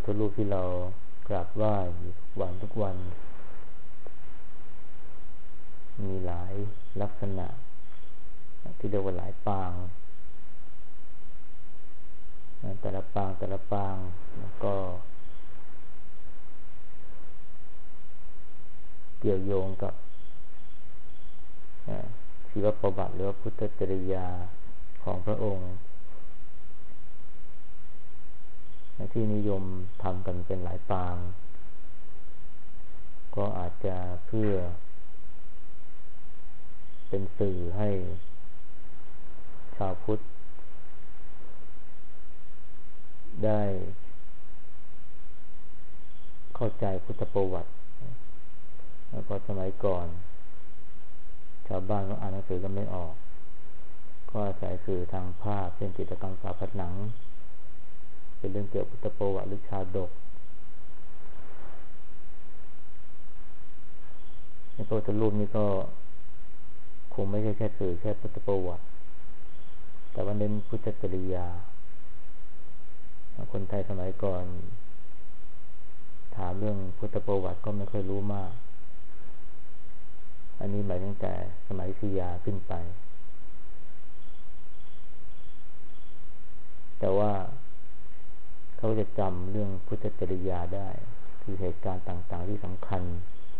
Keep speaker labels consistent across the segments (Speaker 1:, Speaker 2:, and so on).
Speaker 1: ธรูปที่เรากราบไหว้อยู่ทุกวันมีหลายลักษณะที่เรียกว่าหลายปางแต่ละปางแล้วก็เกี่ยวโยงกับชีวประวัติหรือว่าพุทธจริยาของพระองค์ที่นิยมทำกันเป็นหลายปางก็อาจจะเพื่อเป็นสื่อให้ชาวพุทธได้เข้าใจพุทธประวัติแล้วก็สมัยก่อนชาวบ้านก็อ่านหนังสือกันไม่ออกก็อาศัยสื่อทางภาพเช่นจิตรกรรมฝาผนังเป็นเรื่องเกี่ยวกับพุทธประวัติหรือชาดกในพระพุทธรูปนี่ก็คงไม่ใช่แค่สื่อแค่พุทธประวัติแต่ว่าเน้นพุทธจริยาคนไทยสมัยก่อนถามเรื่องพุทธประวัติก็ไม่ค่อยรู้มากอันนี้หมายตั้งแต่สมัยอยุธยาขึ้นไปแต่ว่าเขาจะจำเรื่องพุทธจริยาได้คือเหตุการณ์ต่างๆที่สำคัญ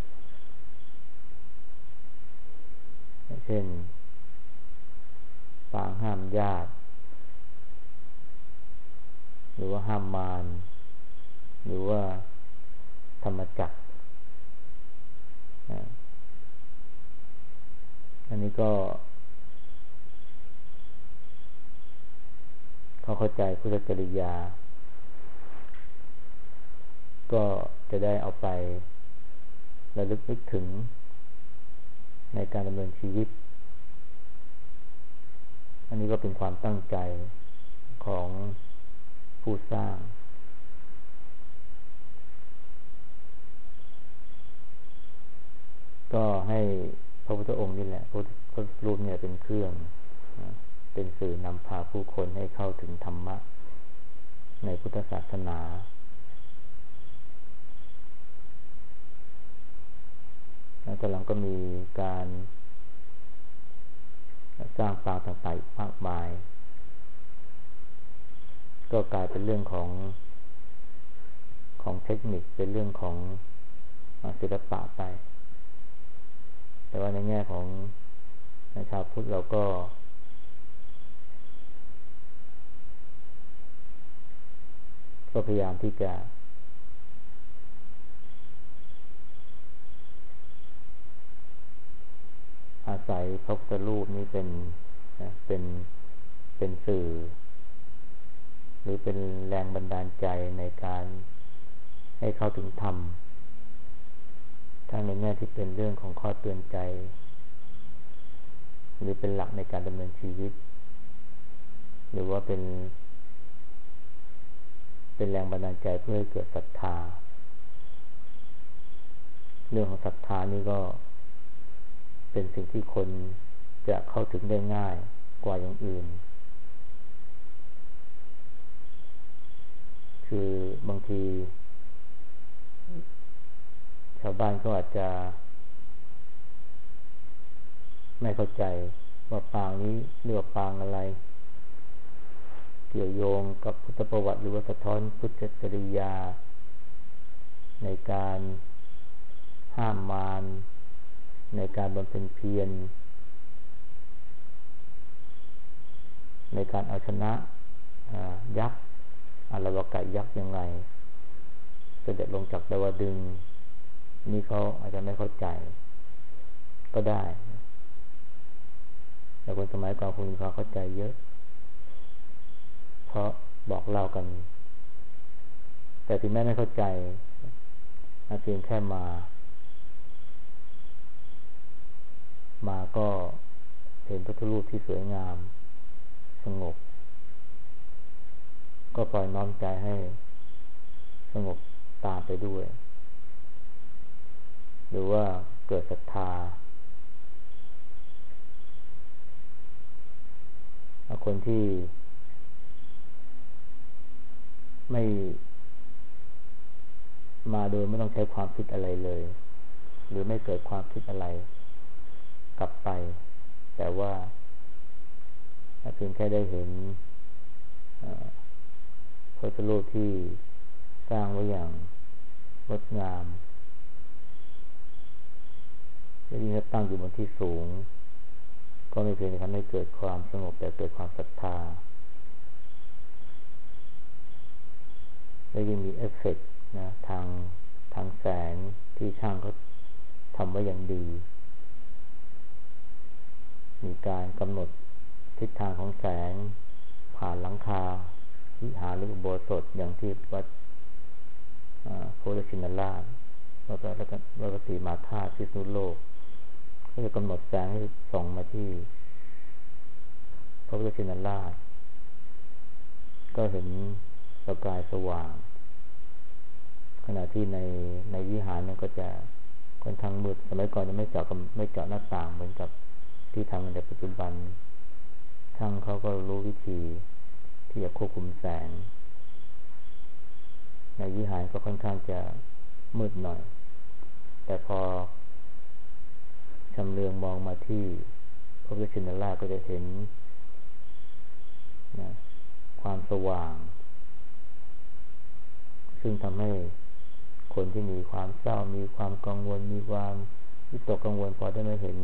Speaker 1: เช่นปางห้ามญาติหรือว่าห้ามมารหรือว่าธรรมจักรอันนี้ก็เขาเข้าใจพุทธจริยาก็จะได้เอาไประลึกนึกถึงในการดำเนินชีวิตอันนี้ก็เป็นความตั้งใจของผู้สร้างก็ให้พระพุทธองค์นี่แหละพระพุทธรูปเนี่ยเป็นเครื่องเป็นสื่อนำพาผู้คนให้เข้าถึงธรรมะในพุทธศาสนาแล้วตอนหลังก็มีการสร้างปางต่างๆมากมายก็กลายเป็นเรื่องของเทคนิคเป็นเรื่องของศิลปะไปแต่ว่าในแง่ของชาวพุทธเราก็พยายามที่จะอาศัยพระพุทธรูปนี้เป็นสื่อหรือเป็นแรงบันดาลใจในการให้เข้าถึงธรรมทั้งในแง่ที่เป็นเรื่องของข้อเตือนใจหรือเป็นหลักในการดำเนินชีวิตหรือว่าเป็นแรงบันดาลใจเพื่อให้เกิดศรัทธาเรื่องของศรัทธานี่ก็เป็นสิ่งที่คนจะเข้าถึงได้ง่ายกว่าอย่างอื่นคือบางทีชาวบ้านเขาอาจจะไม่เข้าใจว่าปางนี้เรียกว่าปางอะไรเกี่ยวโยงกับพุทธประวัติหรือว่าสะท้อนพุทธจริยาในการห้ามมารในการบำเพ็ญเพียรในการเอาชนะยักษ์อรวกะยักษ์ยังไงเสด็จลงจากดาวดึงส์นี่เขาอาจจะไม่เข้าใจก็ได้แต่คนสมัยก่อนคงมีความเข้าใจเยอะเพราะบอกเล่ากันแต่ถึงแม้ไม่เข้าใจเพียงแค่มาก็เห็นพระพุทธรูปที่สวยงามสงบก็ปล่อยน้อมใจให้สงบตามไปด้วยหรือว่าเกิดศรัทธาคนที่ไม่มาโดยไม่ต้องใช้ความคิดอะไรเลยหรือไม่เกิดความคิดอะไรกลับไปแต่ว่าเพียงแค่ได้เห็นพระพุทธรูปที่สร้างไว้อย่างงดงามและยิ่งตั้งอยู่บนที่สูงก็ไม่เพียงแต่ทำให้เกิดความสงบแต่เกิดความศรัทธาและยังมีเอฟเฟกต์นะทางแสงที่ช่างเขาทำไว้อย่างดีมีการกำหนดทิศทางของแสงผ่านหลังคาวิหารหรืออุโบสถอย่างที่วัดโพธิชินราชแล้วก็สีมาธาตุพิษณุโลกก็จะกำหนดแสงให้ส่องมาที่พระพุทธชินราชก็เห็นประกายสว่างขณะที่ในวิหารนั้นก็จะค่อนข้างมืดสมัยก่อนจะไม่เจาะหน้าต่างเหมือนกับที่ทำในปัจจุบันช่างเขาก็รู้วิธีที่จะควบคุมแสงในวิหารก็ค่อนข้างจะมืดหน่อยแต่พอชำเลืองมองมาที่พระพุทธชินราชก็จะเห็นนะความสว่างซึ่งทำให้คนที่มีความเศร้ามีความกังวลมีความวิตกกังวลพอได้มาเห็น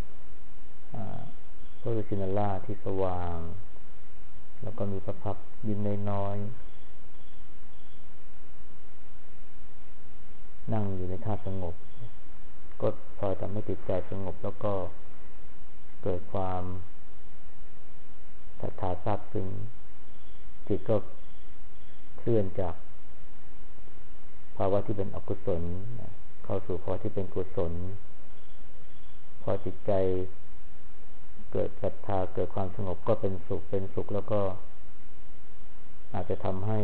Speaker 1: พระพุทธชินราชที่สว่างแล้วก็มีพระพักตร์ยิ้มน้อยๆนั่งอยู่ในท่าสงบก็พอทำให้จิตใจสงบแล้วก็เกิดความศรัทธาซาบซึ้งจิตก็เคลื่อนจากภาวะที่เป็นอกุศลเข้าสู่ภาวะที่เป็นกุศลพอจิตใจเกิดศรัทธาเกิดความสงบก็เป็นสุขแล้วก็อาจจะทำให้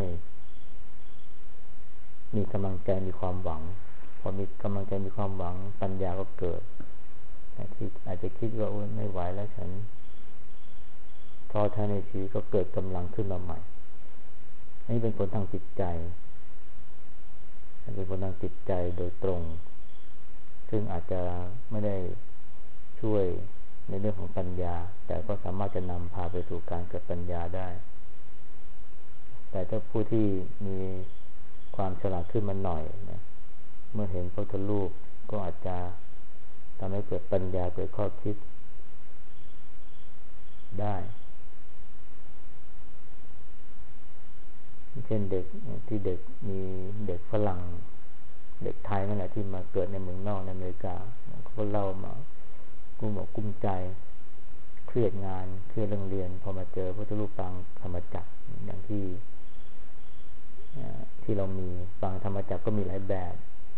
Speaker 1: มีกำลังใจมีความหวังพอมีกำลังใจมีความหวังปัญญาก็เกิดที่อาจจะคิดว่าโอ้ยไม่ไหวแล้วฉันท้อแท้ในชีวิตก็เกิดกำลังขึ้นมาใหม่นี่เป็นผลทางจิตใจเป็นผลทางจิตใจโดยตรงซึ่งอาจจะไม่ได้ช่วยในเรื่องของปัญญาแต่ก็สามารถจะนำพาไปสู่การเกิดปัญญาได้แต่ถ้าผู้ที่มีความฉลาดขึ้นมาหน่อยนะเมื่อเห็นพระพุทธรูปก็อาจจะทำให้เกิดปัญญาเกิดข้อคิดได้เช่นเด็กที่มีเด็กฝรั่งเด็กไทยนั่นแหละที่มาเกิดในเมืองนอกในอเมริกาเขาเล่ามากุ้มใจเครียดงานเครียดเรื่องเรียนพอมาเจอพระพุทธรูปปางธรรมจักรอย่างที่เรามีปางธรรมจักรก็มีหลายแบบ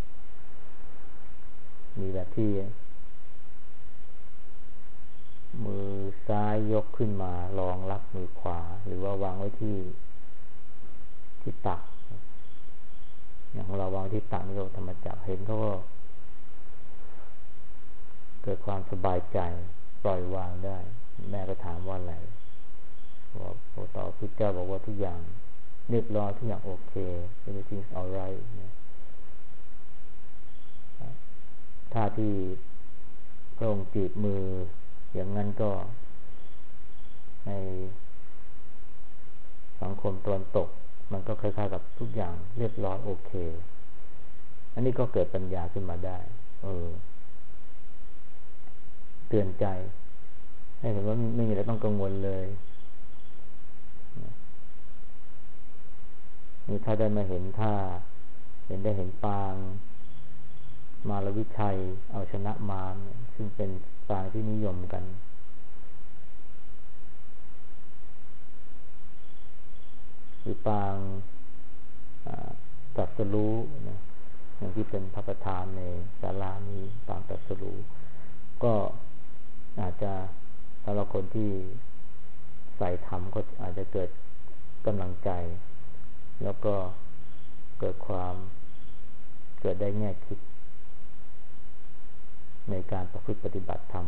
Speaker 1: มีแบบที่มือซ้ายยกขึ้นมารองรับมือขวาหรือว่าวางไว้ที่ตักอย่างของเราวางที่ตักนี่เราธรรมจักรเห็นเขาก็เกิดความสบายใจปล่อยวางได้แม่ก็ถามว่าอะไรบอกต่อพุทธเจ้าบอกว่าทุกอย่างเรียบร้อยทุกอย่างโอเค everything's alright ถ้าที่พระองค์จีบมืออย่างนั้นก็ในสังคมตะวันตกมันก็คล้ายๆกับทุกอย่างเรียบร้อยโอเคอันนี้ก็เกิดปัญญาขึ้นมาได้เตือนใจให้เห็นว่าไม่มีอะไรต้องกังวลเลยนี่ถ้าได้มาเห็นได้เห็นปางมารวิชัยเอาชนะมารซึ่งเป็นปางที่นิยมกันหรือปางตรัสรู้นะอย่างที่เป็นพระประธานในศาลานี้ปางตรัสรู้ก็อาจจะสำหรับคนที่ใส่ธรรมก็อาจจะเกิดกำลังใจแล้วก็เกิดได้แง่คิดในการประพฤติปฏิบัติธรรม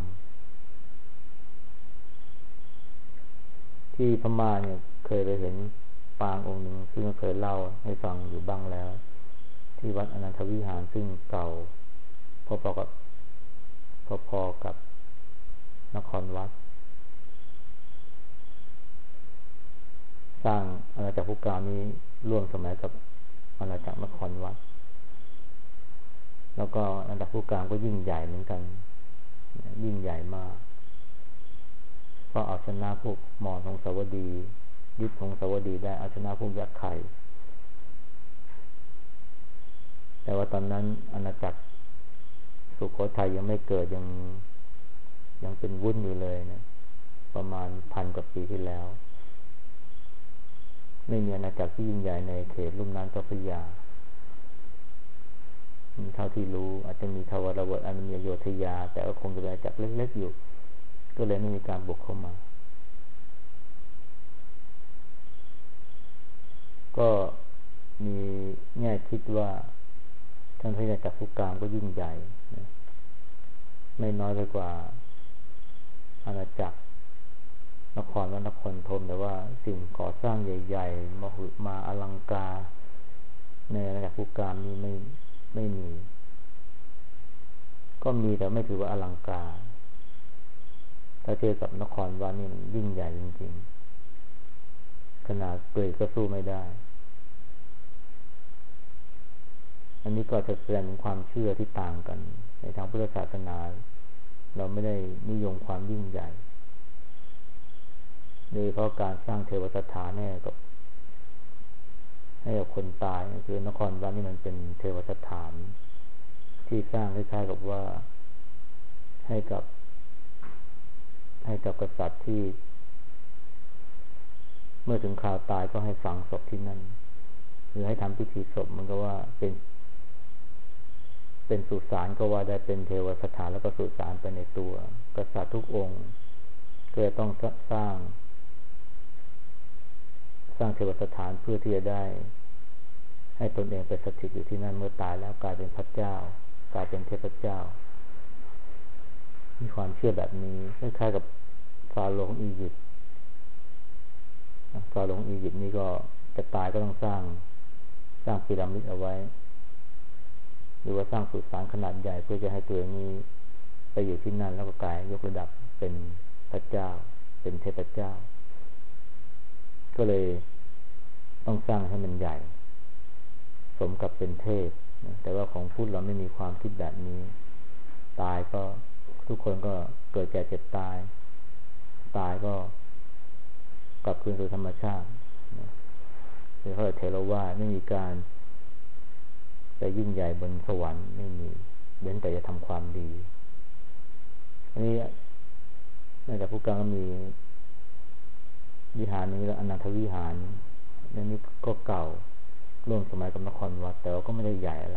Speaker 1: ที่พม่าเนี่ยเคยไปเห็นปางองค์หนึ่งซึ่งเคยเล่าให้ฟังอยู่บ้างแล้วทที่วัดอนันทวิหารซึ่งเก่าพอๆกับนครวัดสร้างอาณาจักรพุกามนี้ร่วมสมัยกับอาณาจักรนครวัดแล้วก็อาณาจักรพุกามก็ยิ่งใหญ่เหมือนกันยิ่งใหญ่มากก็เอาชนะพวกมอญของสาวดียึดของสาวดีได้เอาชนะพวกยักษ์ไข่แต่ว่าตอนนั้นอาณาจักรสุโขทัยยังไม่เกิดยังเป็นวุ่นอยู่เลยนะประมาณ1,000 กว่าปีที่แล้วไม่มีอาณาจักรที่ยิ่งใหญ่ในเขตลุ่มน้ำเจ้าพระยาเท่าที่รู้อาจจะมีทวารวดีอาจจะมีอโยธยาแต่ก็คงจะเป็นอาณาจักรเล็กๆอยู่ก็เลยไม่มีการบุกเข้ามาก็มีแง่คิดว่าท่านพระอาณาจักรพุกามก็ยิ่งใหญ่นะไม่น้อยไปกว่าอาณาจักรนครวัดนครธมแต่ว่าสิ่งก่อสร้างใหญ่ๆมหึมาอลังการในอาณาจักรพุกามนี้ไม่มีก็มีแต่ไม่ถือว่าอลังการถ้าเทียบกับนครวัดนี่มันยิ่งใหญ่จริงๆขนาดเปลือยก็สู้ไม่ได้อันนี้ก็จะแสดงถึงความเชื่อที่ต่างกันในทางพุทธศาสนาเราไม่ได้นิยมความยิ่งใหญ่โดยเฉพาะการสร้างเทวสถานให้กับคนตายคือนครวัดนี่มันเป็นเทวสถานที่สร้างคล้ายๆกับว่าให้กับกษัตริย์ที่เมื่อถึงคราวตายก็ให้ฝังศพที่นั่นหรือให้ทำพิธีศพมันก็ว่าเป็นสุสานก็ว่าได้เป็นเทวสถานแล้วก็สุสานไปในตัวกษัตริย์ทุกองค์ก็จะต้องสร้างเทวสถานเพื่อที่จะได้ให้ตนเองไปสถิตอยู่ที่นั่นเมื่อตายแล้วกลายเป็นพระเจ้ากลายเป็นเทพเจ้ามีความเชื่อแบบนี้คล้ายๆกับฟาโรห์ของอียิปต์นี่ก็จะตายก็ต้องสร้างพีระมิดเอาไว้หรือว่าสร้างสุสานขนาดใหญ่เพื่อจะให้ตัวเองนี้ไปอยู่ที่นั่นแล้วก็กลายยกระดับเป็นพระเจ้าเป็นเทพเจ้าก็เลยต้องสร้างให้มันใหญ่สมกับเป็นเทพแต่ว่าของพุทธเราไม่มีความคิดแบบนี้ตายก็ทุกคนก็เกิดแก่เจ็บตายก็กลับคืนสู่ธรรมชาติหรือเขาเทรวาสไม่มีการไปยิ่งใหญ่บนสวรรค์ไม่มีเว้นแต่จะทำความดีอันนี้ในจากพุกามก็มีวิหารนี้แล้วอนันทวิหารนี่ก็เก่าร่วมสมัยกับนครวัดแต่ว่าก็ไม่ได้ใหญ่อะไร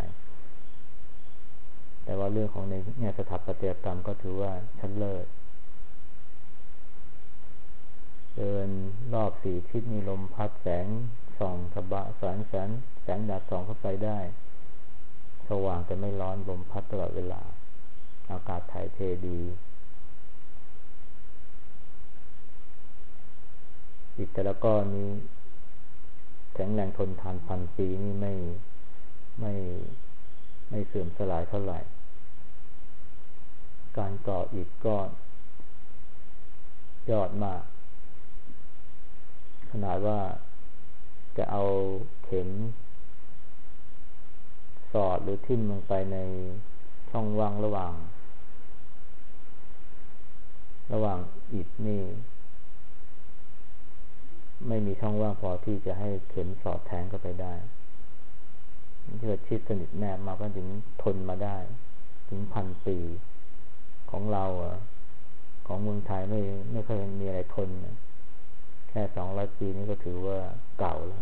Speaker 1: แต่ว่าเรื่องของในแง่สถาปัตยกรรมก็ถือว่าชั้นเลิศเดินรอบ4 ทิศมีลมพัดแสงส่องสบะแสงแดดส่องเข้าไปได้สว่างแต่ไม่ร้อนลมพัดตลอดเวลาอากาศถ่ายเทดีอิฐแต่ละก้อนนี้แข็งแรงทนทาน1,000 ปีนี่ไม่เสื่อมสลายเท่าไหร่การก่ออิฐก็ยอดมากขนาดว่าจะเอาเข็มสอดหรือทิ่มลงไปในช่องว่างระหว่างอิฐนี่ไม่มีช่องว่างพอที่จะให้เข็มสอดแทงเข้าไปได้เกิดชิดสนิทแนบมาก็ถึงทนมาได้ถึง1,000 ปีของเราของเมืองไทยไม่เคยมีอะไรทนแค่200 ปีนี่ก็ถือว่าเก่าแล้ว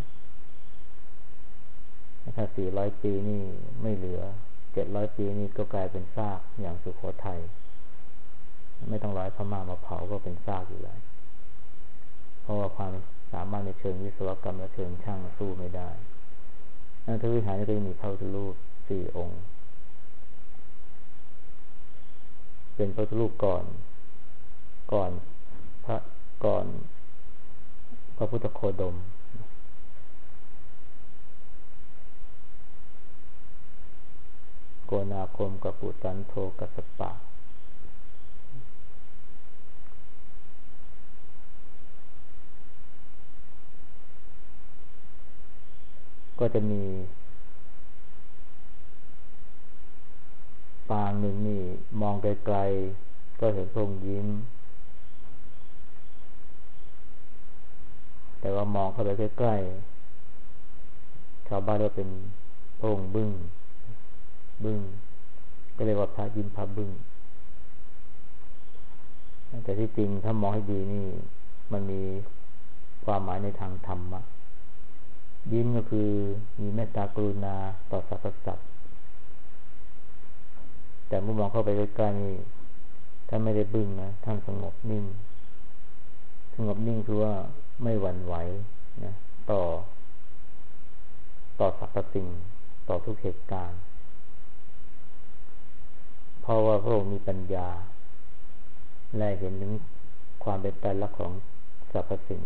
Speaker 1: ถ้า400 ปีนี่ไม่เหลือ700 ปีนี่ก็กลายเป็นซากอย่างสุโขทัยไม่ต้องร้อยพม่ามาเผาก็เป็นซากอยู่แล้วเพราะว่าความสามารถในเชิงวิศวกรรมและเชิงช่างสู้ไม่ได้อนันทวิหารก็จะมีพระพุทธรูป4 องค์เป็นพระพุทธรูปก่อนพระพุทธโคดมโกนาคมกัปปุตันโทกัสสปะก็จะมีปางหนึ่งนี่มองไกลๆก็เห็นพระองค์ยิ้มแต่ว่ามองเข้าไปใกล้ๆชาวบ้านเรียกเป็นพระองค์บึ้งก็เรียกว่าพระยิ้มพระบึ้งแต่ที่จริงถ้ามองให้ดีนี่มันมีความหมายในทางธรรมะยิ้มก็คือมีเมตตากรุณาต่อสรรพสัตว์แต่เมื่อมองเข้าไปใกล้ๆนี่ถ้าไม่ได้บึ้งนะท่านสงบนิ่งคือว่าไม่หวั่นไหวนะต่อสรรพสิ่งต่อทุกเหตุการณ์เพราะว่าพระองค์มีปัญญาและเห็นถึงความเป็นไตรลักษณ์ของสรรพสิ่ง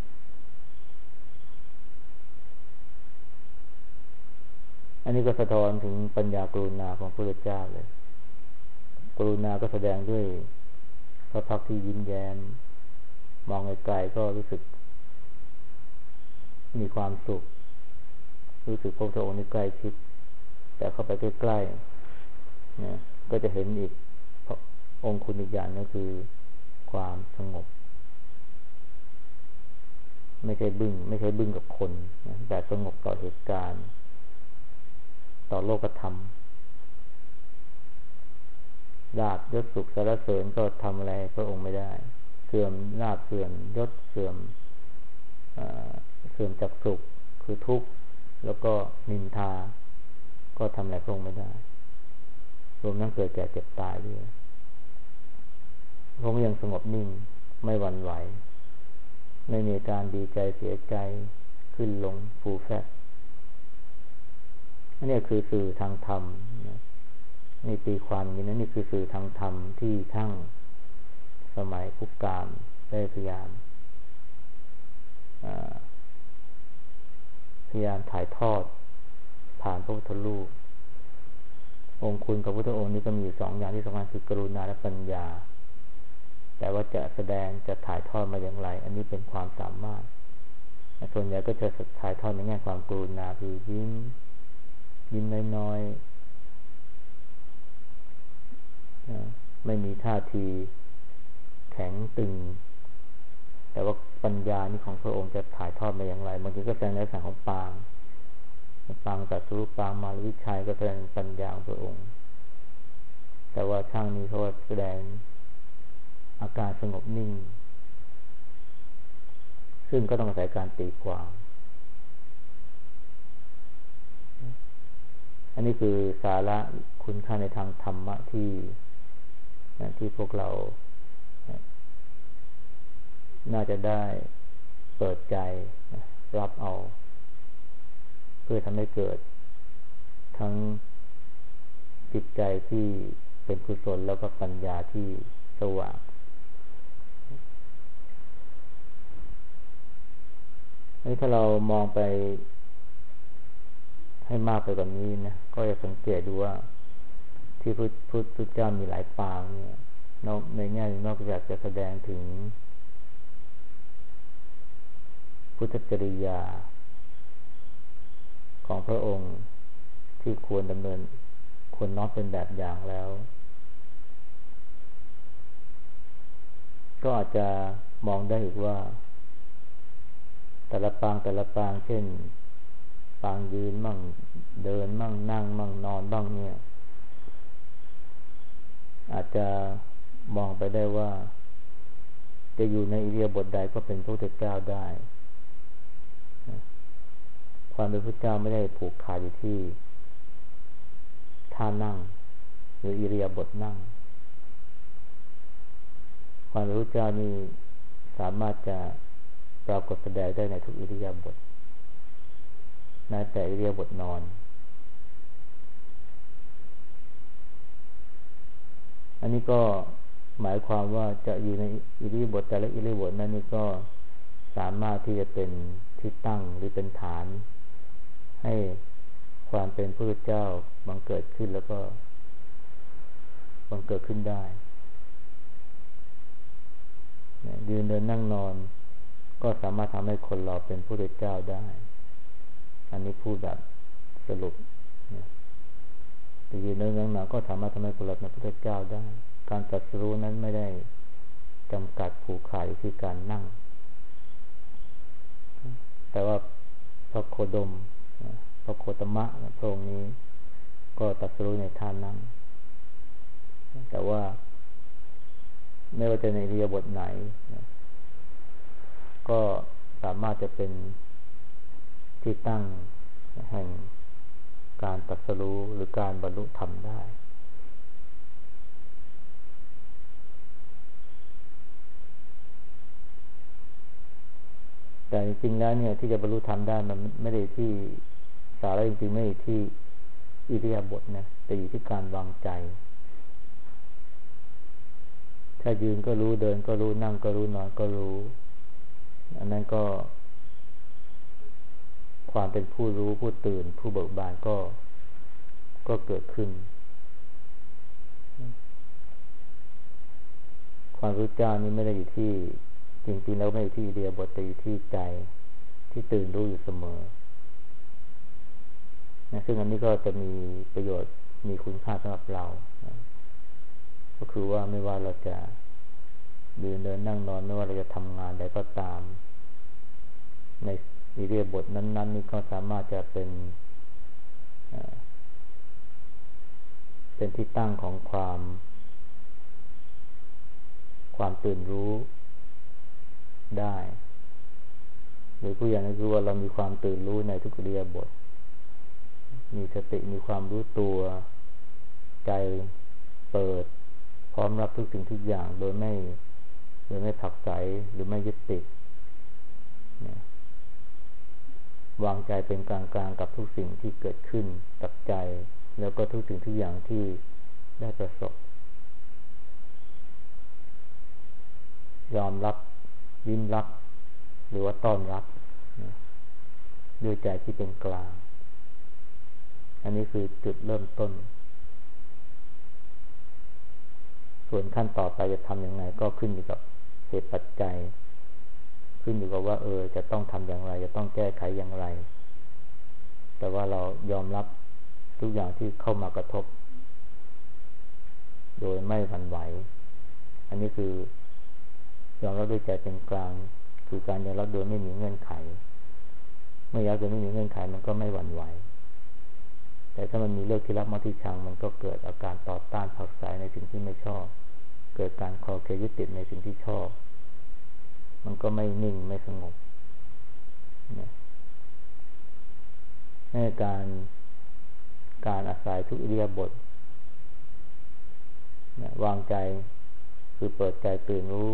Speaker 1: อันนี้ก็สะท้อนถึงปัญญากรุณาของพระพุทธเจ้าเลยกรุณาก็แสดงด้วยพระพักตร์ที่ยิ้มแย้มมองไกลๆก็รู้สึกมีความสุขรู้สึกพระพุทธองค์นี่ใกล้ชิดแต่เข้าไปใกล้ๆนะก็จะเห็นอีกองค์คุณอีกอย่างก็คือความสงบไม่ใช่บึ้งกับคนนะแต่สงบต่อเหตุการณ์ต่อโลกธรรมลาภยศสุขสรรเสริญก็ทำอะไรพระองค์ไม่ได้เสื่อมลาภเสื่อมยศเสื่อมจากสุขคือทุกข์แล้วก็นินทาก็ทำอะไรพระองค์ไม่ได้รวมทั้งเกิดแก่เจ็บตายด้วยพระองค์ยังสงบนิ่งไม่หวั่นไหวไม่มีการดีใจเสียใจขึ้นลงฟูแฟบอันนี้คือสื่อทางธรรมนี่ตีความอย่างนี้นะนี่คือสื่อทางธรรมที่ทั้งสมัยพุทธกาลได้พยายามถ่ายทอดผ่านพระพุทธรูปองค์คุณกับพุทธองค์นี้ก็มีสองอย่างที่สำคัญคือกรุณาและปัญญาแต่ว่าจะแสดงจะถ่ายทอดมาอย่างไรอันนี้เป็นความสามารถส่วนใหญ่ก็จะถ่ายทอดในแง่ความกรุณาคือยิ้มน้อยๆไม่มีท่าทีแข็งตึงแต่ว่าปัญญานี่ของพระองค์จะถ่ายทอดมาอย่างไรบางทีก็แสดงในลักษณะของปางตรัสรู้ปางมารวิชัยก็แสดงปัญญาของพระองค์แต่ว่าช่างนี้เขาแสดงอาการสงบนิ่งซึ่งก็ต้องอาศัยการตีความอันนี้คือสาระคุณค่าในทางธรรมะที่พวกเราน่าจะได้เปิดใจรับเอาเพื่อทำให้เกิดทั้งจิตใจที่เป็นกุศลแล้วก็ปัญญาที่สว่างถ้าเรามองไปให้มากไปกว่านี้นะก็จะสังเกตดูว่าที่พุทธเจ้ามีหลายปางเนี่ยในแง่นอกจากจะแสดงถึงพุทธจริยาของพระองค์ที่ควรน้อมเป็นแบบอย่างแล้วก็อาจจะมองได้อีกว่าแต่ละปางเช่นปางยืนมั่งเดินมั่งนั่งมั่งนอนบ้างเนี่ยอาจจะมองไปได้ว่าจะอยู่ในอิริยาบถใดก็เป็นพระพุทธเจ้าได้ความเป็นพระพุทธเจ้าไม่ได้ผูกขาดอยู่ที่ท่านั่งหรืออิริยาบถนั่งความเป็นพระพุทธเจ้านี่สามารถจะปรากฏแสดงได้ในทุกอิริยาบถแม้แต่อิริยาบถนอนอันนี้ก็หมายความว่าจะอยู่ในอิริยาบถแต่ละอิริยาบถนั้นนี่ก็สามารถที่จะเป็นที่ตั้งหรือเป็นฐานให้ความเป็นพระพุทธเจ้าบังเกิดขึ้นแล้วก็บังเกิดขึ้นได้ยืนเดินนั่งนอนก็สามารถทำให้คนเราเป็นพระพุทธเจ้าได้อันนี้พูดแบบสรุปแต่ยืนเดินนั่งนอนก็สามารถทำให้คนเราเป็นพระพุทธเจ้าได้การตรัสรู้นั้นไม่ได้จำกัดผูกขาดอยู่ที่การนั่งแต่ว่าพระโคดมพระโคตมะพระองค์นี้ก็ตรัสรู้ในท่านั่งแต่ว่าไม่ว่าจะในอิริยาบถไหนก็สามารถจะเป็นที่ตั้งแห่งการตรัสรู้หรือการบรรลุธรรมได้แต่จริงๆแล้วเนี่ยที่จะบรรลุธรรมได้มันไม่ได้ที่สาระจริงๆไม่ได้ที่อิริยาบถนะแต่อยู่ที่การวางใจถ้ายืนก็รู้เดินก็รู้นั่งก็รู้นอนก็รู้อันนั้นก็ความเป็นผู้รู้ผู้ตื่นผู้เบิกบานก็เกิดขึ้นความรู้เจ้านี้ไม่ได้อยู่ที่จริงๆแล้วไม่ได้อยู่ที่อิริยาบถแต่อยู่ที่ใจที่ตื่นรู้อยู่เสมอนะซึ่งอันนี้ก็จะมีประโยชน์มีคุณค่าสำหรับเรานะก็คือว่าไม่ว่าเราจะยืนเดินนั่งนอนไม่ว่าเราจะทำงานใดก็ตามในอิริยาบถนั้นๆนี่ก็สามารถจะเป็นที่ตั้งของความตื่นรู้ได้หรือผู้อย่างนั้นคือว่าเรามีความตื่นรู้ในทุกอิริยาบถมีสติมีความรู้ตัวใจเปิดพร้อมรับทุกสิ่งทุกอย่างโดยไม่ผลักไสหรือไม่ยึดติดวางใจเป็นกลางๆกับทุกสิ่งที่เกิดขึ้นกับใจแล้วก็ทุกสิ่งทุกอย่างที่ได้ประสบยอมรับยิ้มรับหรือว่าต้อนรับด้วยใจที่เป็นกลางอันนี้คือจุดเริ่มต้นส่วนขั้นต่อไปจะทำอย่างไรก็ขึ้นอยู่กับเหตุปัจจัยขึ้นอยู่กับว่าจะต้องทำอย่างไรจะต้องแก้ไขอย่างไรแต่ว่าเรายอมรับทุกอย่างที่เข้ามากระทบโดยไม่หวั่นไหวอันนี้คือยอมรับด้วยใจเป็นกลางคือการยอมรับโดยไม่มีเงื่อนไขเมื่อยอมรับโดยไม่มีเงื่อนไขมันก็ไม่หวั่นไหวแต่ถ้ามันมีเลิกที่รักมักที่ชังมันก็เกิดอาการต่อต้านผลักไสในสิ่งที่ไม่ชอบเกิดการคลอเคลียยึดติดในสิ่งที่ชอบมันก็ไม่นิ่งไม่สงบในการอาศัยทุกอิริยาบถวางใจคือเปิดใจตื่นรู้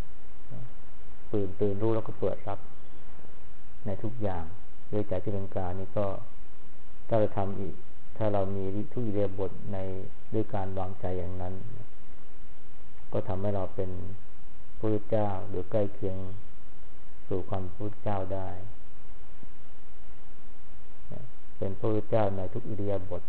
Speaker 1: ตื่นรู้แล้วก็เปิดรับในทุกอย่างด้วยใจที่เป็นกลางนี่ก็ถ้าเราทำอีกถ้าเรามีทุกอิริยาบถด้วยการวางใจอย่างนั้นก็ทำให้เราเป็นพระพุทธเจ้าหรือใกล้เคียงสู่ความพระพุทธเจ้าได้เป็นพระพุทธเจ้าในทุกอิริยาบถ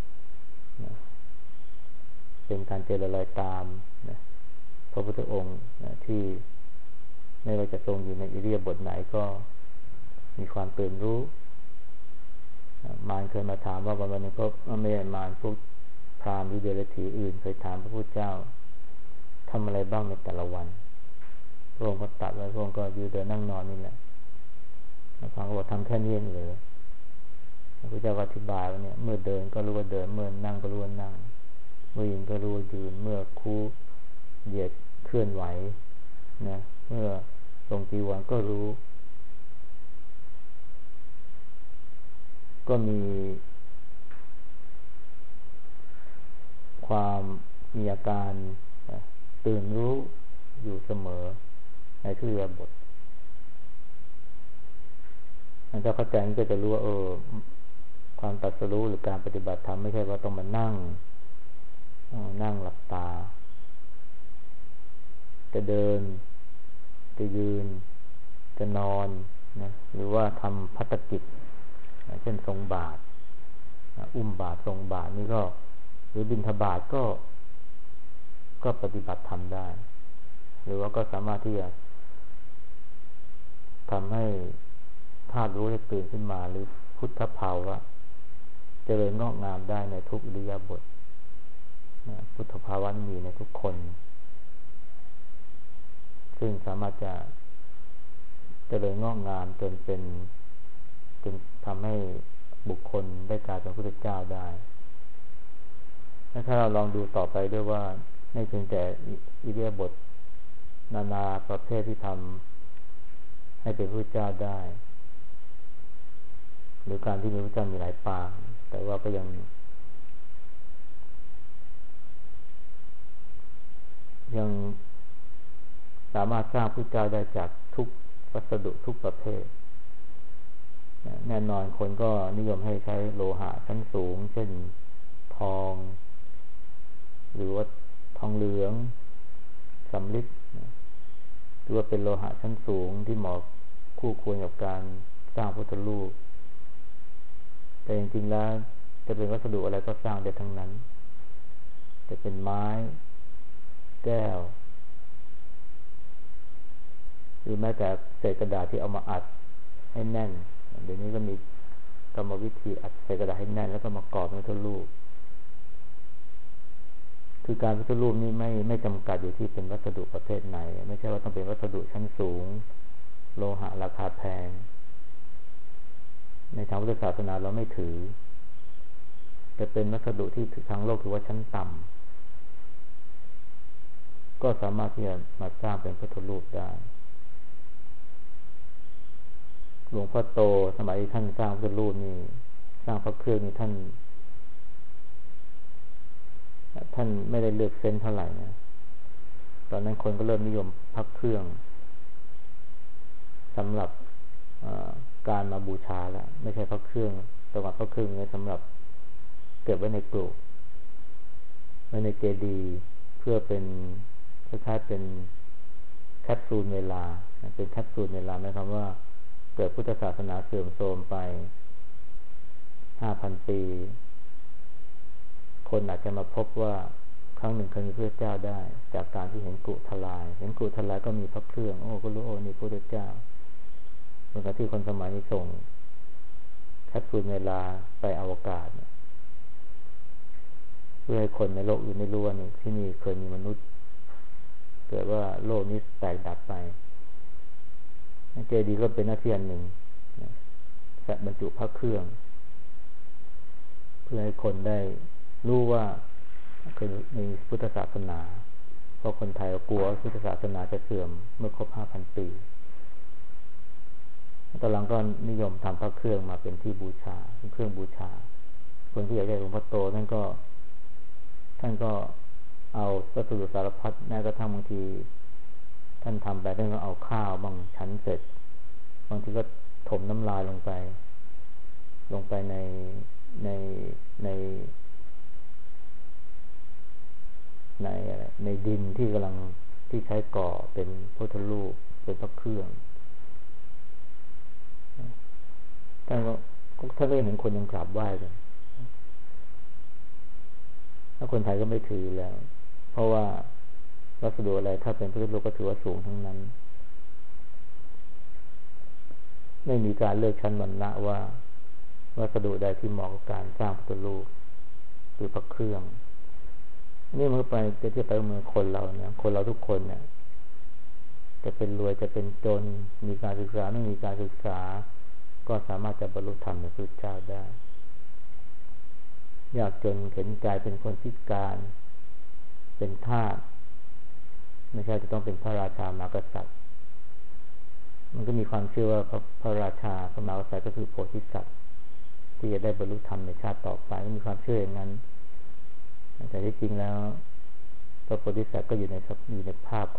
Speaker 1: เป็นการเจริญรอยตามพระพุทธองค์ที่ไม่ว่าจะทรงอยู่ในอิริยาบถไหนก็มีความตื่นรู้มารเคยมาถามว่าวันนึงก็ไม่ได้มารพวกพราหมณ์หรือเดรัจฉีอื่นเคยถามพระพุทธเจ้าทำอะไรบ้างในแต่ละวันพระองค์ก็ตรัสไว้พระองค์ก็ยืนเดินนั่งนอนนี่แหละพระองค์ก็บอกทำแค่นี้เองเลยพระพุทธเจ้าอธิบายว่าเนี่ยเมื่อเดินก็รู้ว่าเดินเมื่อนั่งก็รู้ว่านั่งเมื่อยืนก็รู้ว่ายืนเมื่อคู่เหยียดเคลื่อนไหวนะเมื่อทรงจีวรก็รู้ก็มีมีอาการตื่นรู้อยู่เสมอในทุกอิริยาบถถ้าเข้าใจก็จะรู้ว่าความตรัสรู้หรือการปฏิบัติธรรมไม่ใช่ว่าต้องมานั่งหลับตาจะเดินจะยืนจะนอนนะหรือว่าทำภัตตกิจเช่นทรงบาตรอุ้มบาตรทรงบาตรนี่ก็หรือบิณฑบาตก็ปฏิบัติธรรมได้หรือว่าก็สามารถที่จะทำให้ธาตุรู้ได้ตื่นขึ้นมาหรือพุทธภาวะเจริญงอกงามได้ในทุกอิริยาบถพุทธภาวะมีในทุกคนซึ่งสามารถจะเจริญงอกงามจนทำให้บุคคลได้กลายเป็นพระพุทธเจ้าได้ถ้าเราลองดูต่อไปด้วยว่าไม่เพียงแต่อิริยาบถนานาประเภทที่ทำให้เป็นพระพุทธเจ้าได้หรือการที่มีพระพุทธเจ้ามีหลายปางแต่ว่าก็ยังสามารถสร้างพระพุทธเจ้าได้จากทุกวัสดุทุกประเภทแน่นอนคนก็นิยมให้ใช้โลหะชั้นสูงเช่นทองหรือว่าทองเหลืองสำริดหรือว่าเป็นโลหะชั้นสูงที่เหมาะคู่ควรกับการสร้างพุทธรูปแต่จริงๆแล้วจะเป็นวัสดุอะไรก็สร้างได้ทั้งนั้นจะเป็นไม้แก้วหรือแม้แต่เศษกระดาษที่เอามาอัดให้แน่นเดี๋ยวนี้ก็มีกรรมวิธีอัดเศษกระดาษให้แน่นแล้วก็มากรอบเป็นพุทธรูปคือการพุทธรูปนี่ไม่จำกัดอยู่ที่เป็นวัสดุประเภทไหนไม่ใช่ว่าต้องเป็นวัสดุชั้นสูงโลหะราคาแพงในทางพุทธศาสนาเราไม่ถือแต่เป็นวัสดุที่ทางโลกถือว่าชั้นต่ำก็สามารถที่จะมาสร้างเป็นพุทธรูปได้หลวงพ่อโตสมัยท่านสร้างพระพุทธรูปนี่สร้างพระเครื่องนี่ท่านไม่ได้เลือกเส้นเท่าไหร่นะตอนนั้นคนก็เริ่มนิยมพระเครื่องสำหรับการมาบูชาแล้วไม่ใช่พระเครื่องแต่ว่าพระเครื่องนี้สำหรับเก็บไว้ในกรุไว้ในเจดีย์เพื่อเป็นคล้ายๆเป็นแคปซูลเวลาเป็นแคปซูลเวลาหมายความว่าเกิดพุทธศาสนาเสื่อมโทรมไป 5,000 ปีคนอาจจะมาพบว่าครั้งหนึ่งเคยมีพระเจ้าได้จากการที่เห็นกุทลายก็มีพระเครื่องก็รู้นี่พระพุทธเจ้าเหมือนกับที่คนสมัยนี้ส่งแคปซูลเวลาไปอวกาศเพื่อให้คนในโลกอื่นได้รู้ว่านี่ที่นี่เคยมีมนุษย์เกิดว่าโลกนี้แตกดับไปเจดีย์ก็เป็นหน้าที่อันหนึ่งบรรจุพระเครื่องเพื่อให้คนได้รู้ว่าคือมีพุทธศาสนาเพราะคนไทยกลัวพุทธศาสนาจะเสื่อมเมื่อครบ 5,000 ปีตอนหลังก็นิยมทำพระเครื่องมาเป็นที่บูชาเป็นเครื่องบูชาคนที่อยากได้หลวงพ่อโตท่านก็เอาวัสดุสารพัดแม้กระทั่งบางทีท่านทำไปท่านก็เอาข้าวบางชั้นเสร็จบางทีก็ถมน้ำลายลงไปในดินที่กำลังที่ใช้ก่อเป็นพุทธรูปเป็นพระเครื่องท่านก็เห็นคนยังกราบไหว้กันถ้าคนไทยก็ไม่ถือแล้วเพราะว่าวัสดุอะไรถ้าเป็นพุทธรูปก็ถือว่าสูงทั้งนั้นไม่มีการเลือกชั้นวรรณะว่าวัสดุใดที่เหมาะกับการสร้างพุทธรูปหรือพระเครื่องนี่มันไปจะไปเมืองคนเราเนี่ยคนเราทุกคนเนี่ยจะเป็นรวยจะเป็นจนมีการศึกษาไม่มีการศึกษาก็สามารถจะบรรลุธรรมในพระพุทธเจ้าได้ยากจนเข็ญใจเป็นคนพิการเป็นทาสไม่ใช่จะต้องเป็นพระราชามหากษัตริย์มันก็มีความเชื่อว่าพระราชาพระมหากษัตริย์ก็คือโพธิสัตว์ที่จะได้บรรลุธรรมในชาติต่อไปมีความเชื่ออย่างนั้นแต่ที่จริงแล้วพระโพธิสัตว์ก็อยู่ในภาพ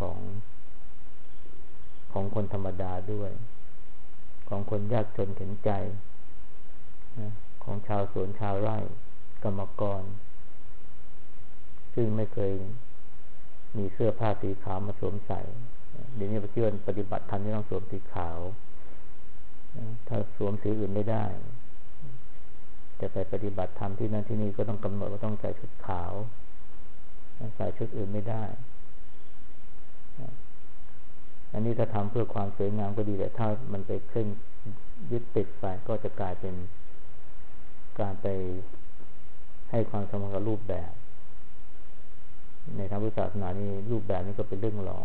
Speaker 1: ของคนธรรมดาด้วยของคนยากจนเข็ญใจของชาวสวนชาวไร่กรรมกรซึ่งไม่เคยมีเสื้อผ้าสีขาวมาสวมใส่เดี๋ยวนี้เชื่อปฏิบัติธรรมที่ต้องสวมสีขาวถ้าสวมสีอื่นไม่ได้จะไปปฏิบัติธรรมที่นั่นที่นี่ก็ต้องกำหนดว่าต้องใส่ชุดขาวใส่ชุดอื่นไม่ได้อันนี้ถ้าทำเพื่อความสวยงามก็ดีแต่ถ้ามันไปเคร่งยึดติดไปก็จะกลายเป็นการไปให้ความสำคัญกับรูปแบบในทางพุทธศาสนานี่รูปแบบนี้ก็เป็นเรื่องรอง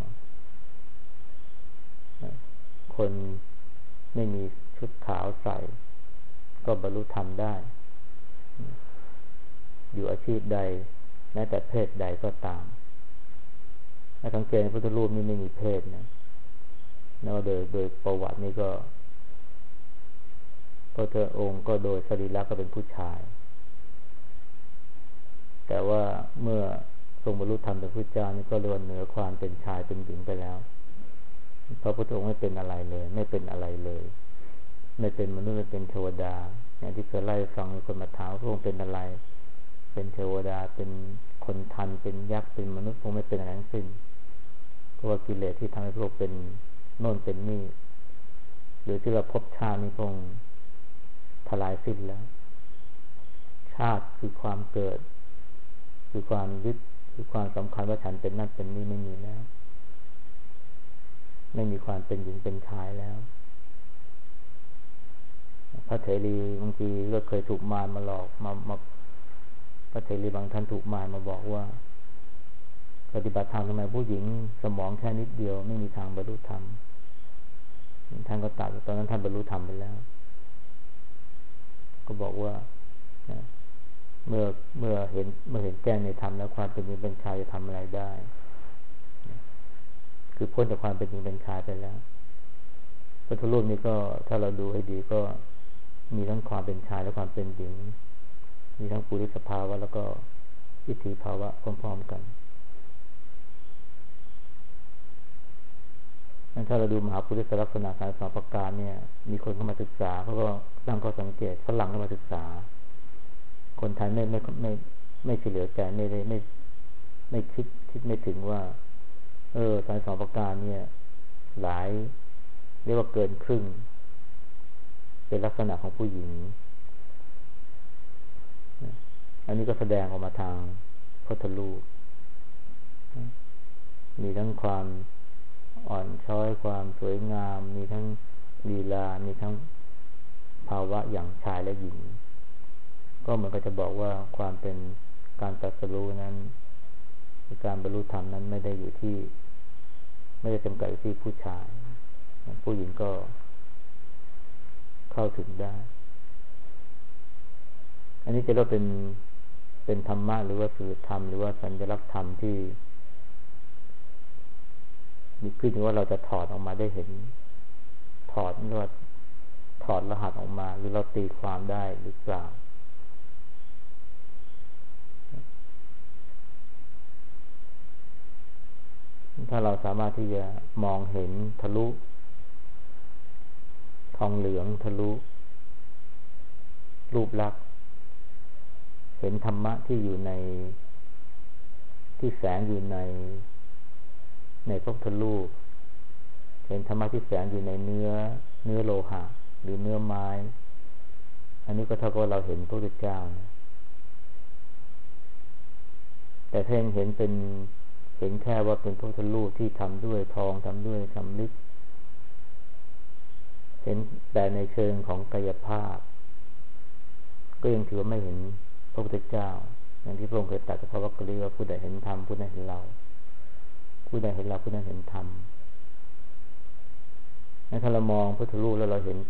Speaker 1: คนไม่มีชุดขาวใส่ก็บรรลุธรรมได้อยู่อาชีพใดแม้แต่เพศใดก็ตามถ้าสังเกตพุทธรูปนี่ไม่มีเพศนะแล้วโดยประวัตินี่ก็พระเจ้าองค์ก็โดยสรีระก็เป็นผู้ชายแต่ว่าเมื่อทรงบรรลุธรรมเป็นพระเจ้านี่ก็เลื่อนเหนือความเป็นชายเป็นหญิงไปแล้วพระพุทธองค์ไม่เป็นอะไรเลยไม่เป็นอะไรเลยไม่เป็นมนุษย์ไม่เป็นเทวดาอย่างที่เคยไล่ฟังมีคนมาถามพระองค์เป็นอะไรเป็นเทวดาเป็นคนทันเป็นยักษ์เป็นมนุษย์คงไม่เป็นอะไรทั้งสิ้นเพราะว่ากิเลสที่ทำให้พวกเป็นโน่นเป็นนี่หรือที่เราพบชาตินี้คงทลายสิ้นแล้วชาติคือความเกิดคือความยึดคือความสำคัญว่าฉันเป็นนั่นเป็นนี่ไม่มีแล้วไม่มีความเป็นหญิงเป็นชายแล้วพระเถรีบางทีก็เคยถูกมารมาหลอกมาพระเถรีบางท่านถูกมารมาบอกว่าปฏิบัติธรรมทำไมผู้หญิงสมองแค่นิดเดียวไม่มีทางบรรลุธรรมท่านก็ตัดตอนนั้นท่านบรรลุธรรมไปแล้วก็บอกว่าเมื่อเห็นแจ้งในธรรมแล้วความเป็นหญิงเป็นชายจะทำอะไรได้คือพ้นจากความเป็นหญิงเป็นชายไปแล้วพระพุทธรูปนี้ก็ถ้าเราดูให้ดีก็มีทั้งความเป็นชายและความเป็นหญิงมีทั้งปุริสภาวะแล้วก็อิทธิภาวะพร้อมๆกันถ้าเราดูมหาปุริสลักษณะ32ประการเนี่ยมีคนเข้ามาศึกษาเขาก็ตั้งข้อสังเกตฝรั่งเข้ามาศึกษาคนไทยไม่เฉลียวใจไม่คิดไม่ถึงว่า32ประการเนี่ยหลายเรียกว่าเกินครึ่งเป็นลักษณะของผู้หญิงอันนี้ก็แสดงออกมาทางพุทธรูปมีทั้งความอ่อนช้อยความสวยงามมีทั้งลีลามีทั้งภาวะอย่างชายและหญิงก็เหมือนก็จะบอกว่าความเป็นการตรัสรู้นั้นการบรรลุธรรมนั้นไม่ได้อยู่ที่ไม่ได้จำกัดอยู่ที่ผู้ชายผู้หญิงก็เข้าถึงได้อันนี้จะเรียกเป็นธรรมะหรือว่าสื่อธรรมหรือว่าสัญลักษณ์ธรรมที่มีขึ้นอยู่ว่าเราจะถอดออกมาได้เห็นถอดหรือว่าถอดรหัสออกมาหรือเราตีความได้หรือเปล่าถ้าเราสามารถที่จะมองเห็นทะลุทองเหลืองทะลุรูปลักษณ์เห็นธรรมะที่อยู่ในที่แฝงอยู่ในพระพุทธรูปเห็นธรรมะที่แฝงอยู่ในเนื้อโลหะหรือเนื้อไม้อันนี้ก็เท่ากับเราเห็นพระพุทธเจ้านะแต่ถ้ายังเห็นแค่ว่าเป็นพระพุทธรูปที่ทำด้วยทองทำด้วยสำริดเห็นแต่ในเชิงของกายภาพก็ยังถือว่าไม่เห็นพระพุทธเจ้าอย่างที่พระองค์เคยตรัสกับพระวักกะลีว่าผู้ใดเห็นธรรมผู้นั้นเห็นเราผู้ใดเห็นเราผู้นั้นเห็นธรรมถ้าเรามองพระพุทธรูปแล้วเราเห็น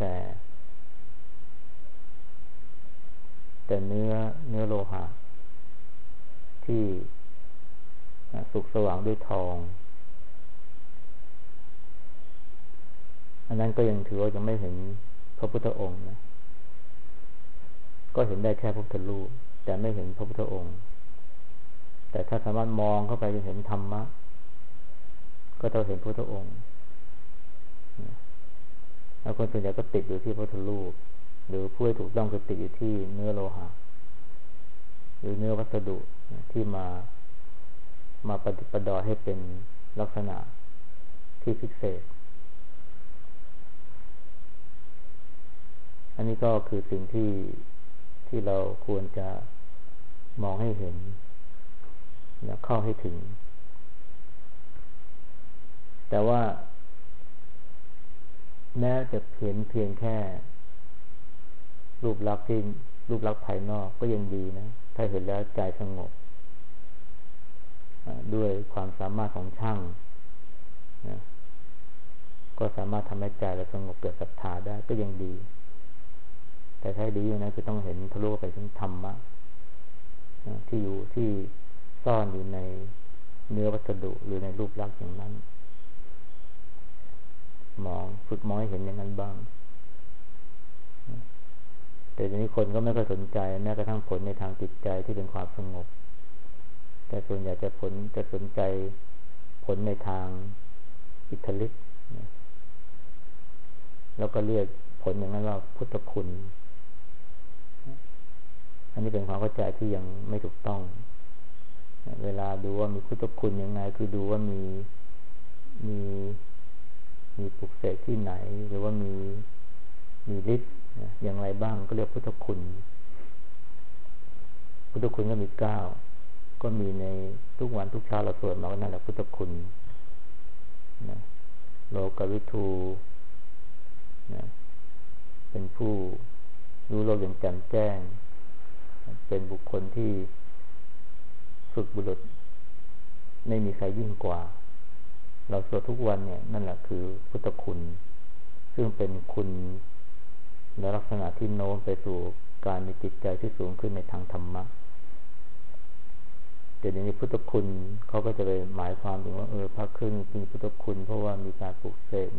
Speaker 1: แต่เนื้อโลหะที่สุกสว่างด้วยทองอันนั้นก็ยังถือว่ายังไม่เห็นพระพุทธองค์นะก็เห็นได้แค่พระพุทธรูปแต่ไม่เห็นพระพุทธองค์แต่ถ้าสามารถมองเข้าไปจะเห็นธรรมะก็ต้องเห็นพระพุทธองค์แล้วคนส่วนใหญ่ก็ติดอยู่ที่พระพุทธรูปหรือผู้ที่ถูกต้องคือติดอยู่ที่เนื้อโลหะหรือเนื้อวัสดุที่มาปฏิปดอให้เป็นลักษณะที่พิเศษอันนี้ก็คือสิ่งที่ที่เราควรจะมองให้เห็นเข้าให้ถึงแต่ว่าแม้จะเพียงแค่รูปลักษณ์ภายนอกก็ยังดีนะถ้าเห็นแล้วใจสงบด้วยความสามารถของช่างนะก็สามารถทำให้ใจเราสงบเกิดศรัทธาได้ก็ยังดีแต่ถ้าดีอยู่นะคือต้องเห็นทะลุไปถึงธรรมะที่ซ่อนอยู่ในเนื้อวัสดุหรือในรูปลักษณ์อย่างนั้นฝึกมองให้เห็นอย่างนั้นบ้างแต่ทีนี้คนก็ไม่ค่อยสนใจแม้กระทั่งผลในทางจิตใจที่เป็นความสงบแต่ส่วนใหญ่จะสนใจผลในทางอิทธิฤทธิ์แล้วก็เรียกผลอย่างนั้นว่าพุทธคุณอันนี้เป็นความเข้าใจที่ยังไม่ถูกต้องเวลาดูว่ามีพุทธคุณยังไงคือดูว่ามีปลุกเสกที่ไหนหรือว่ามีฤทธิ์อย่างไรบ้างก็เรียกพุทธคุณก็มี9ก็มีในทุกวันทุกเช้าเราสวดมาก็นั่นแหละพุทธคุณนะโลกวิทูนะเป็นผู้รู้โลกอย่างแจ่มแจ้งเป็นบุคคลที่ฝึกบุรุษไม่มีใครยิ่งกว่าเราสวดทุกวันเนี่ยนั่นแหละคือพุทธคุณซึ่งเป็นคุณและลักษณะที่โน้มไปสู่การมีจิตใจที่สูงขึ้นในทางธรรมะเดี๋ยวนี้พุทธคุณเขาก็จะไปหมายความถึงว่าพระเครื่องมีพุทธคุณเพราะว่ามีการปลุกเสก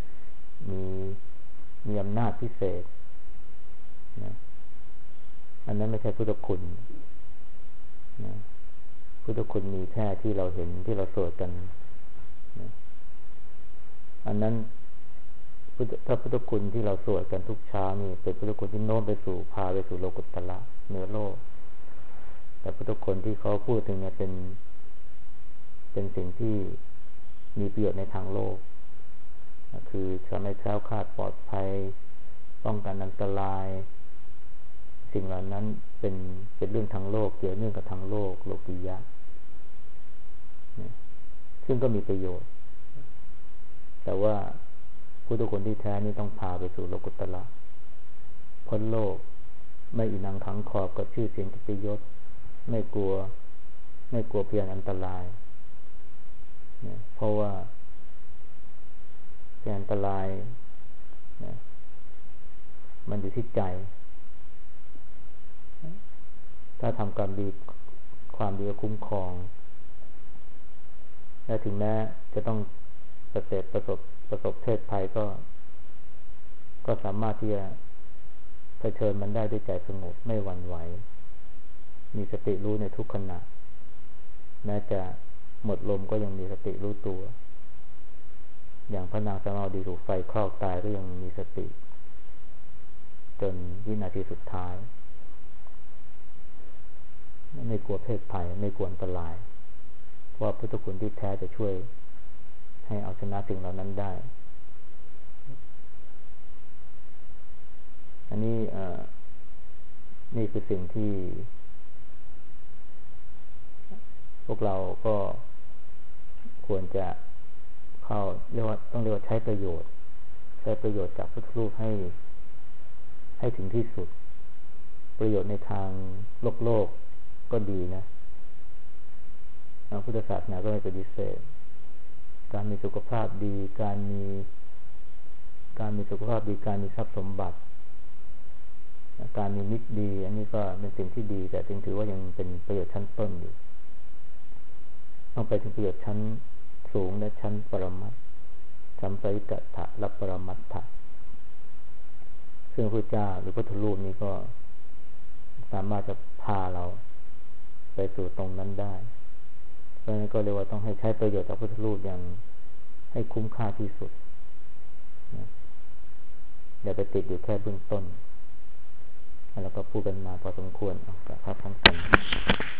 Speaker 1: มีอำนาจพิเศษนะอันนั้นไม่ใช่พุทธคุณนะพุทธคุณมีแค่ที่เราเห็นที่เราสวดกันนะอันนั้นถ้าพุทธคุณที่เราสวดกันทุกเช้านี่เป็นพุทธคุณที่โน้มไปสู่พาไปสู่โลกุตตระเหนือโลกแต่พุทธคุณที่เขาพูดถึงเนี่ยเป็นสิ่งที่มีประโยชน์ในทางโลกคือทำให้แคล้วคลาดปลอดภัยป้องกันอันตรายสิ่งเหล่านั้นเป็นเรื่องทางโลกเกี่ยวเนื่องกับทางโลกโลกียะซึ่งก็มีประโยชน์แต่ว่าพุทธคุณที่แท้นี่ต้องพาไปสู่โลกุตตระพ้นโลกไม่อีนังขังขอบกับชื่อเสียงกิตติยศไม่กลัวเพียงอันตรายเพราะว่าเพียงอันตรายมันอยู่ที่ใจถ้าทำความดีก็คุ้มครองและถึงแม้จะต้องประสบเพศภัยก็สามารถที่จะเผชิญมันได้ด้วยใจสงบไม่หวั่นไหวมีสติรู้ในทุกขณะแม้จะหมดลมก็ยังมีสติรู้ตัวอย่างพระนางสมาวดีถูกไฟคลอกตายก็ยังมีสติจนวินาทีสุดท้ายไม่กลัวเพศภัยไม่กลัวอันตรายเพราะพุทธคุณที่แท้จะช่วยให้เอาชนะสิ่งเหล่านั้นได้อันนี้นี่คือสิ่งที่พวกเราก็ควรจะเรียกว่าใช้ประโยชน์จากพุทธรูปให้ถึงที่สุดประโยชน์ในทางโลกก็ดีนะพุทธศาสนาก็ไม่ปฏิเสธการมีสุขภาพดีการมีสุขภาพดีการมีทรัพย์สมบัติการมีมิตรดีอันนี้ก็เป็นสิ่งที่ดีแต่จึงถือว่ายังเป็นประโยชน์ชั้นต้นอยู่ต้องไปถึงประโยชน์ชั้นสูงและชั้นปรมัตถ์สัมปริตถะและปรมัตถะซึ่งพระเจ้าหรือพุทธรูปนี้ก็สามารถจะพาเราไปสู่ตรงนั้นได้เพราะฉะนั้นก็เรียกว่าต้องให้ใช้ประโยชน์จากพุทธรูปอย่างให้คุ้มค่าที่สุดอย่าไปติดอยู่แค่เบื้องต้นแล้วก็พูดกันมาพอสมควรกับพระทั้งสอง